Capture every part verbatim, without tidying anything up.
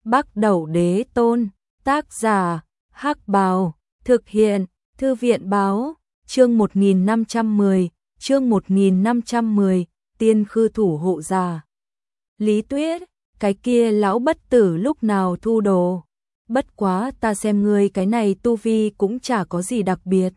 Bắc Đẩu Đế Tôn, tác giả, Hắc Bào, thực hiện, Thư viện báo, chương một nghìn năm trăm mười, chương một nghìn năm trăm mười, tiên khư thủ hộ giả. Lý Tuyết, cái kia lão bất tử lúc nào thu đồ? Bất quá ta xem ngươi cái này tu vi cũng chả có gì đặc biệt.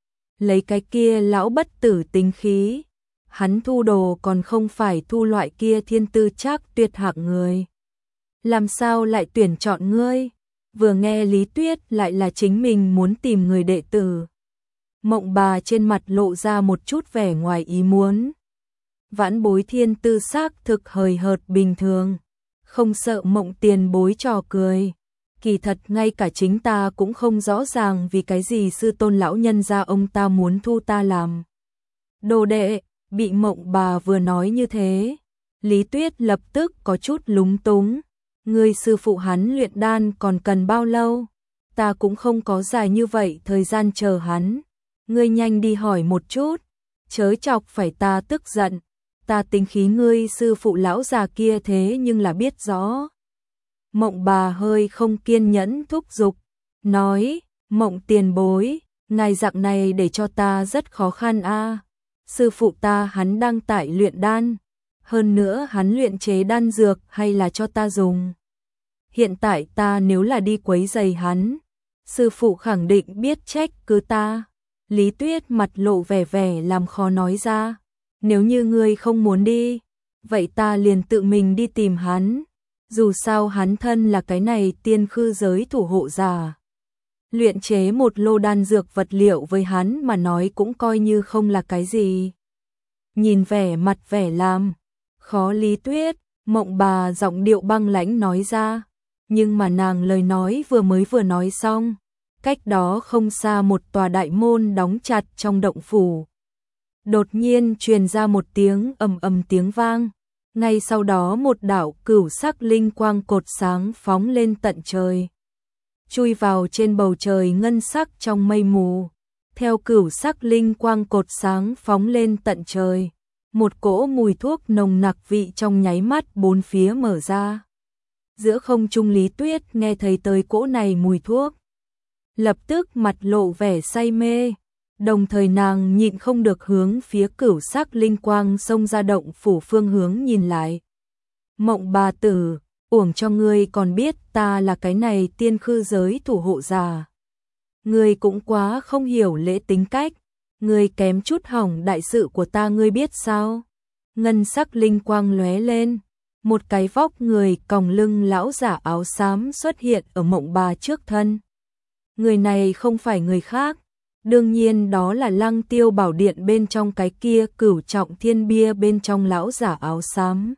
Lấy cái kia lão bất tử tính khí, hắn thu đồ còn không phải thu loại kia thiên tư chắc tuyệt hạng người. Làm sao lại tuyển chọn ngươi? Vừa nghe Lý Tuyết lại là chính mình muốn tìm người đệ tử. Mộng Bà trên mặt lộ ra một chút vẻ ngoài ý muốn. Vãn bối thiên tư xác thực hời hợt bình thường, không sợ Mộng tiền bối trò cười. Kỳ thật ngay cả chính ta cũng không rõ ràng vì cái gì sư tôn lão nhân gia ông ta muốn thu ta làm đồ đệ. Bị Mộng Bà vừa nói như thế, Lý Tuyết lập tức có chút lúng túng. Ngươi sư phụ hắn luyện đan còn cần bao lâu? Ta cũng không có dài như vậy thời gian chờ hắn. Ngươi nhanh đi hỏi một chút, chớ chọc phải ta tức giận. Ta tính khí ngươi sư phụ lão già kia thế nhưng là biết rõ. Mộng Bà hơi không kiên nhẫn thúc giục, nói, Mộng tiền bối, ngài dạng này để cho ta rất khó khăn a. Sư phụ ta hắn đang tại luyện đan, hơn nữa hắn luyện chế đan dược hay là cho ta dùng. Hiện tại ta nếu là đi quấy rầy hắn, sư phụ khẳng định biết trách cứ ta. Lý Tuyết mặt lộ vẻ vẻ làm khó nói ra, nếu như ngươi không muốn đi, vậy ta liền tự mình đi tìm hắn. Dù sao hắn thân là cái này tiên khư giới thủ hộ giả. Luyện chế một lô đan dược vật liệu với hắn mà nói cũng coi như không là cái gì. Nhìn vẻ mặt vẻ làm khó Lý Tuyết, Mộng Bà giọng điệu băng lãnh nói ra. Nhưng mà nàng lời nói vừa mới vừa nói xong, cách đó không xa một tòa đại môn đóng chặt trong động phủ. Đột nhiên truyền ra một tiếng ầm ầm tiếng vang. Ngay sau đó một đạo cửu sắc linh quang cột sáng phóng lên tận trời, chui vào trên bầu trời ngân sắc trong mây mù. Theo cửu sắc linh quang cột sáng phóng lên tận trời, một cỗ mùi thuốc nồng nặc vị trong nháy mắt bốn phía mở ra. Giữa không trung Lý Tuyết nghe thấy tới cỗ này mùi thuốc, lập tức mặt lộ vẻ say mê, đồng thời nàng nhịn không được hướng phía cửu sắc linh quang xông ra động phủ phương hướng nhìn lại. Mộng Bà tử, uổng cho ngươi còn biết ta là cái này tiên khư giới thủ hộ giả. Ngươi cũng quá không hiểu lễ tính cách, ngươi kém chút hỏng đại sự của ta ngươi biết sao? Ngân sắc linh quang lóe lên, một cái vóc người còng lưng lão giả áo xám xuất hiện ở Mộng Bà trước thân. Người này không phải người khác, đương nhiên đó là Lăng Tiêu Bảo Điện bên trong cái kia cửu trọng thiên bia bên trong lão giả áo xám.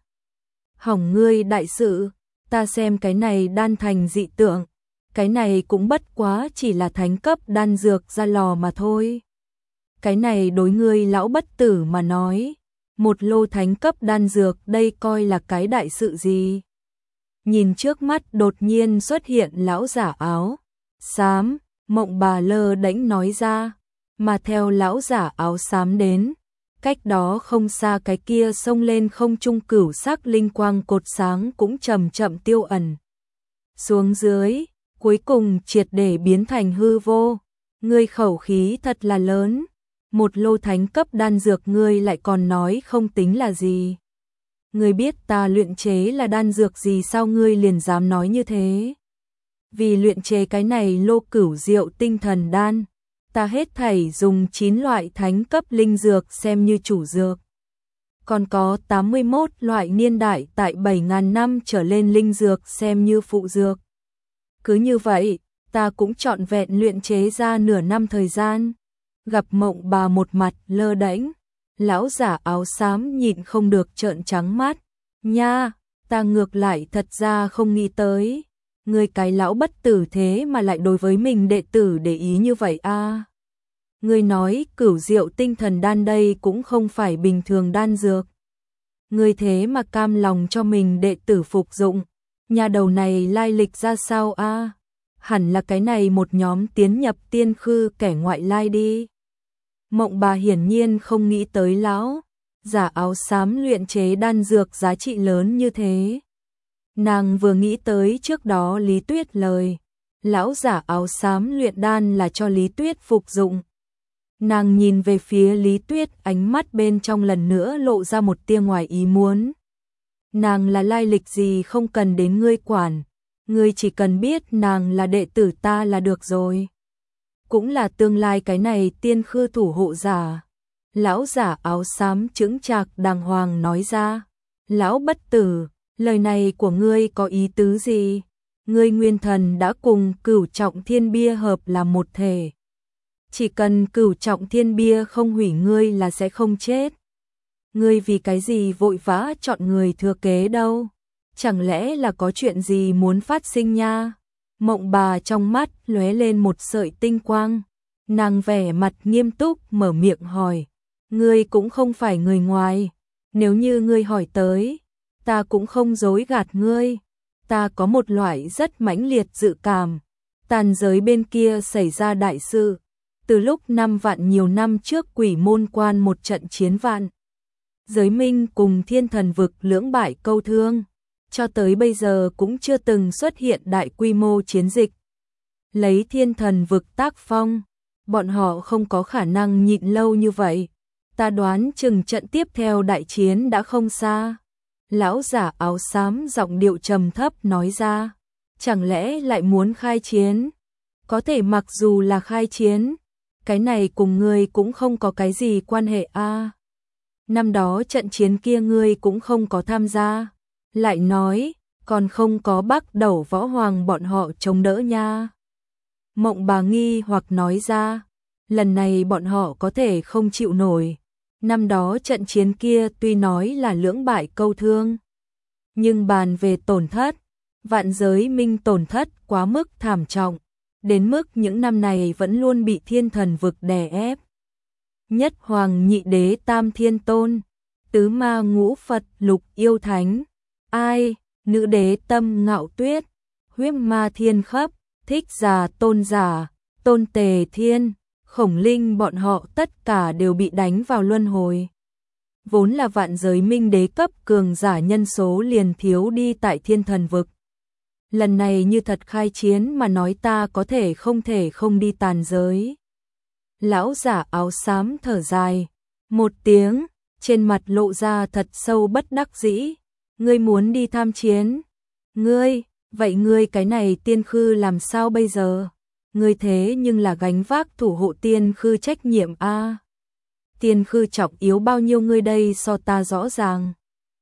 Hỏng ngươi đại sự, ta xem cái này đan thành dị tượng, cái này cũng bất quá chỉ là thánh cấp đan dược ra lò mà thôi. Cái này đối ngươi lão bất tử mà nói, một lô thánh cấp đan dược đây coi là cái đại sự gì? Nhìn trước mắt đột nhiên xuất hiện lão giả áo xám, Mộng Bà lơ đễnh nói ra, mà theo lão giả áo xám đến, cách đó không xa cái kia xông lên không trung cửu sắc linh quang cột sáng cũng chậm chậm tiêu ẩn xuống dưới, cuối cùng triệt để biến thành hư vô. Ngươi khẩu khí thật là lớn, một lô thánh cấp đan dược ngươi lại còn nói không tính là gì. Ngươi biết ta luyện chế là đan dược gì sao ngươi liền dám nói như thế? Vì luyện chế cái này lô cửu diệu tinh thần đan, ta hết thảy dùng chín loại thánh cấp linh dược xem như chủ dược. Còn có tám mươi mốt loại niên đại tại bảy nghìn năm trở lên linh dược xem như phụ dược. Cứ như vậy, ta cũng trọn vẹn luyện chế ra nửa năm thời gian. Gặp Mộng Bà một mặt lơ đễnh, lão giả áo xám nhịn không được trợn trắng mắt. Nha, ta ngược lại thật ra không nghĩ tới. Ngươi cái lão bất tử thế mà lại đối với mình đệ tử để ý như vậy a. À. Ngươi nói cửu diệu tinh thần đan đây cũng không phải bình thường đan dược. Ngươi thế mà cam lòng cho mình đệ tử phục dụng. Nhà đầu này lai lịch ra sao a? À? Hẳn là cái này một nhóm tiến nhập tiên khư kẻ ngoại lai đi. Mộng Bà hiển nhiên không nghĩ tới lão giả áo xám luyện chế đan dược giá trị lớn như thế. Nàng vừa nghĩ tới trước đó Lý Tuyết lời, lão giả áo xám luyện đan là cho Lý Tuyết phục dụng. Nàng nhìn về phía Lý Tuyết, ánh mắt bên trong lần nữa lộ ra một tia ngoài ý muốn. Nàng là lai lịch gì không cần đến ngươi quản, ngươi chỉ cần biết nàng là đệ tử ta là được rồi. Cũng là tương lai cái này tiên khư thủ hộ giả. Lão giả áo xám chững chạc đàng hoàng nói ra. Lão bất tử, lời này của ngươi có ý tứ gì? Ngươi nguyên thần đã cùng cửu trọng thiên bia hợp làm một thể. Chỉ cần cửu trọng thiên bia không hủy ngươi là sẽ không chết. Ngươi vì cái gì vội vã chọn người thừa kế đâu? Chẳng lẽ là có chuyện gì muốn phát sinh nha? Mộng Bà trong mắt lóe lên một sợi tinh quang. Nàng vẻ mặt nghiêm túc mở miệng hỏi. Ngươi cũng không phải người ngoài. Nếu như ngươi hỏi tới, ta cũng không dối gạt ngươi. Ta có một loại rất mãnh liệt dự cảm. Tàn giới bên kia xảy ra đại sự. Từ lúc năm vạn nhiều năm trước quỷ môn quan một trận chiến vạn. Giới minh cùng thiên thần vực lưỡng bại câu thương. Cho tới bây giờ cũng chưa từng xuất hiện đại quy mô chiến dịch. Lấy thiên thần vực tác phong, bọn họ không có khả năng nhịn lâu như vậy. Ta đoán chừng trận tiếp theo đại chiến đã không xa. Lão giả áo xám giọng điệu trầm thấp nói ra. Chẳng lẽ lại muốn khai chiến? Có thể mặc dù là khai chiến, cái này cùng ngươi cũng không có cái gì quan hệ a. À, năm đó trận chiến kia ngươi cũng không có tham gia. Lại nói, còn không có Bắc Đẩu Võ Hoàng bọn họ chống đỡ nha. Mộng Bà nghi hoặc nói ra, lần này bọn họ có thể không chịu nổi. Năm đó trận chiến kia tuy nói là lưỡng bại câu thương, nhưng bàn về tổn thất, vạn giới minh tổn thất quá mức thảm trọng, đến mức những năm này vẫn luôn bị thiên thần vực đè ép. Nhất hoàng nhị đế tam thiên tôn, tứ ma ngũ Phật lục yêu thánh, ai, nữ đế tâm ngạo tuyết, huyết ma thiên khắp, thích giả tôn giả, tôn tề thiên, khổng linh bọn họ tất cả đều bị đánh vào luân hồi. Vốn là vạn giới minh đế cấp cường giả nhân số liền thiếu đi tại thiên thần vực. Lần này như thật khai chiến mà nói ta có thể không thể không đi tàn giới. Lão giả áo xám thở dài, một tiếng, trên mặt lộ ra thật sâu bất đắc dĩ. Ngươi muốn đi tham chiến? Ngươi, vậy ngươi cái này tiên khư làm sao bây giờ? Ngươi thế nhưng là gánh vác thủ hộ tiên khư trách nhiệm a. À, tiên khư trọng yếu bao nhiêu ngươi đây so ta rõ ràng.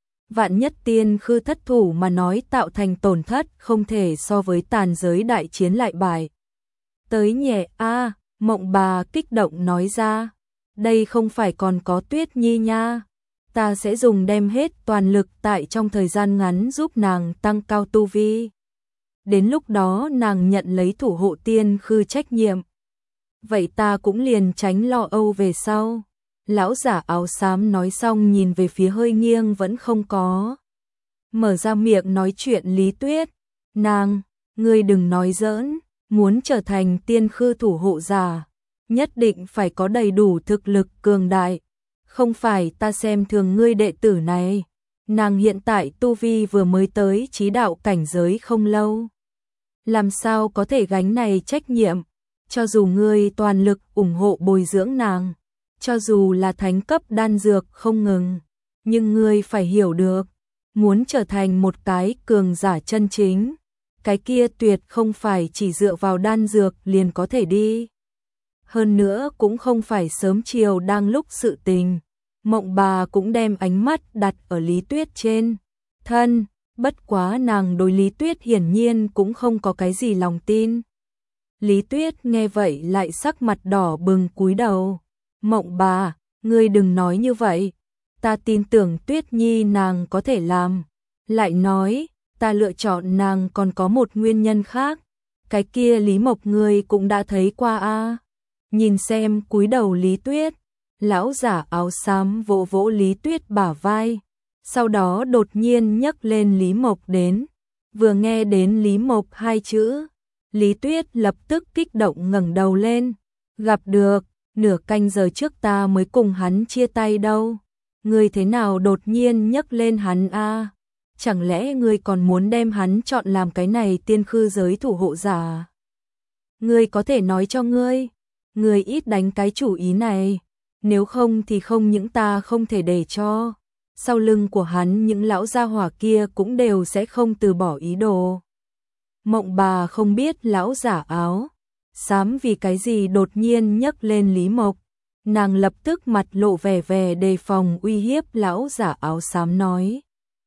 Vạn nhất tiên khư thất thủ mà nói tạo thành tổn thất không thể so với tàn giới đại chiến lại bại. Tới nhẹ a, à, Mộng Bà kích động nói ra. Đây không phải còn có Tuyết Nhi nha. Ta sẽ dùng đem hết toàn lực tại trong thời gian ngắn giúp nàng tăng cao tu vi. Đến lúc đó nàng nhận lấy thủ hộ tiên khư trách nhiệm. Vậy ta cũng liền tránh lo âu về sau. Lão giả áo xám nói xong nhìn về phía hơi nghiêng vẫn không có mở ra miệng nói chuyện Lý Tuyết. Nàng, ngươi đừng nói giỡn, muốn trở thành tiên khư thủ hộ giả, nhất định phải có đầy đủ thực lực cường đại. Không phải ta xem thường ngươi đệ tử này. Nàng hiện tại tu vi vừa mới tới chí đạo cảnh giới không lâu. Làm sao có thể gánh này trách nhiệm? Cho dù ngươi toàn lực ủng hộ bồi dưỡng nàng, cho dù là thánh cấp đan dược không ngừng, nhưng ngươi phải hiểu được, muốn trở thành một cái cường giả chân chính, cái kia tuyệt không phải chỉ dựa vào đan dược liền có thể đi. Hơn nữa cũng không phải sớm chiều đang lúc sự tình. Mộng Bà cũng đem ánh mắt đặt ở Lý Tuyết trên thân, bất quá nàng đối Lý Tuyết hiển nhiên cũng không có cái gì lòng tin. Lý Tuyết nghe vậy lại sắc mặt đỏ bừng cúi đầu. Mộng Bà, ngươi đừng nói như vậy, ta tin tưởng Tuyết Nhi nàng có thể làm. Lại nói, ta lựa chọn nàng còn có một nguyên nhân khác, cái kia Lý Mộc ngươi cũng đã thấy qua a. À. Nhìn xem cúi đầu Lý Tuyết, lão giả áo xám vỗ vỗ Lý Tuyết bả vai, sau đó đột nhiên nhấc lên Lý Mộc đến. Vừa nghe đến Lý Mộc hai chữ, Lý Tuyết lập tức kích động ngẩng đầu lên. Gặp được, nửa canh giờ trước ta mới cùng hắn chia tay đâu. Ngươi thế nào đột nhiên nhấc lên hắn a? À? chẳng lẽ ngươi còn muốn đem hắn chọn làm cái này tiên khư giới thủ hộ giả? Ngươi có thể nói cho ngươi, ngươi ít đánh cái chủ ý này, nếu không thì không những ta không thể để cho, sau lưng của hắn những lão gia hỏa kia cũng đều sẽ không từ bỏ ý đồ. Mộng Bà không biết lão giả áo xám vì cái gì đột nhiên nhấc lên Lý Mộc, nàng lập tức mặt lộ vẻ vẻ đề phòng uy hiếp lão giả áo xám nói: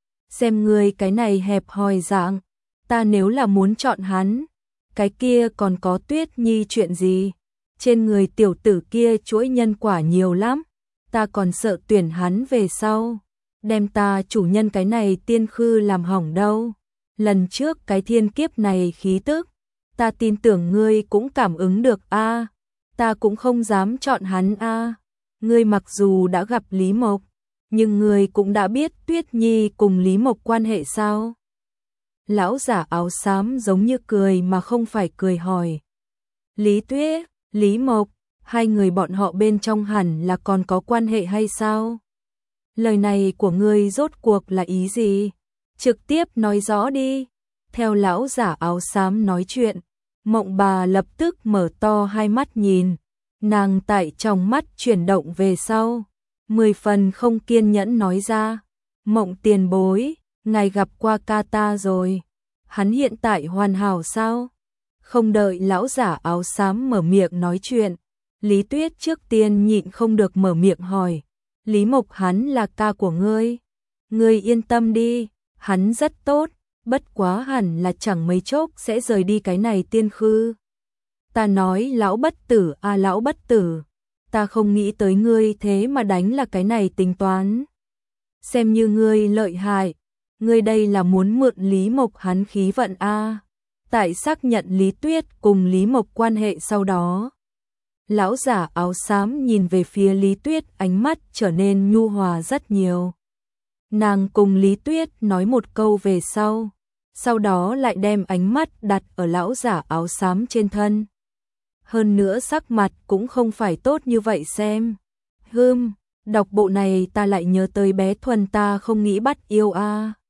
xem ngươi cái này hẹp hòi dạng, ta nếu là muốn chọn hắn, cái kia còn có Tuyết Nhi chuyện gì? Trên người tiểu tử kia chuỗi nhân quả nhiều lắm, ta còn sợ tuyển hắn về sau, đem ta chủ nhân cái này tiên khư làm hỏng đâu. Lần trước cái thiên kiếp này khí tức, ta tin tưởng ngươi cũng cảm ứng được a, à, ta cũng không dám chọn hắn a. À. Ngươi mặc dù đã gặp Lý Mộc, nhưng ngươi cũng đã biết Tuyết Nhi cùng Lý Mộc quan hệ sao? Lão giả áo xám giống như cười mà không phải cười hỏi. Lý Tuyết, Lý Mộc, hai người bọn họ bên trong hẳn là còn có quan hệ hay sao? Lời này của ngươi rốt cuộc là ý gì? Trực tiếp nói rõ đi. Theo lão giả áo xám nói chuyện, Mộng Bà lập tức mở to hai mắt nhìn, nàng tại trong mắt chuyển động về sau, mười phần không kiên nhẫn nói ra: Mộng tiền bối, ngài gặp qua ca ta rồi, hắn hiện tại hoàn hảo sao? Không đợi lão giả áo xám mở miệng nói chuyện, Lý Tuyết trước tiên nhịn không được mở miệng hỏi: Lý Mộc hắn là ca của ngươi? Ngươi yên tâm đi, hắn rất tốt, bất quá hẳn là chẳng mấy chốc sẽ rời đi cái này tiên khư. Ta nói lão bất tử à lão bất tử, ta không nghĩ tới ngươi thế mà đánh là cái này tính toán. Xem như ngươi lợi hại, ngươi đây là muốn mượn Lý Mộc hắn khí vận a. À. Tại xác nhận Lý Tuyết cùng Lý Mộc quan hệ sau đó, lão giả áo xám nhìn về phía Lý Tuyết, ánh mắt trở nên nhu hòa rất nhiều. Nàng cùng Lý Tuyết nói một câu về sau, sau đó lại đem ánh mắt đặt ở lão giả áo xám trên thân. Hơn nữa sắc mặt cũng không phải tốt như vậy xem. Hừm, đọc bộ này ta lại nhớ tới bé Thuần ta không nghĩ bắt yêu a. À.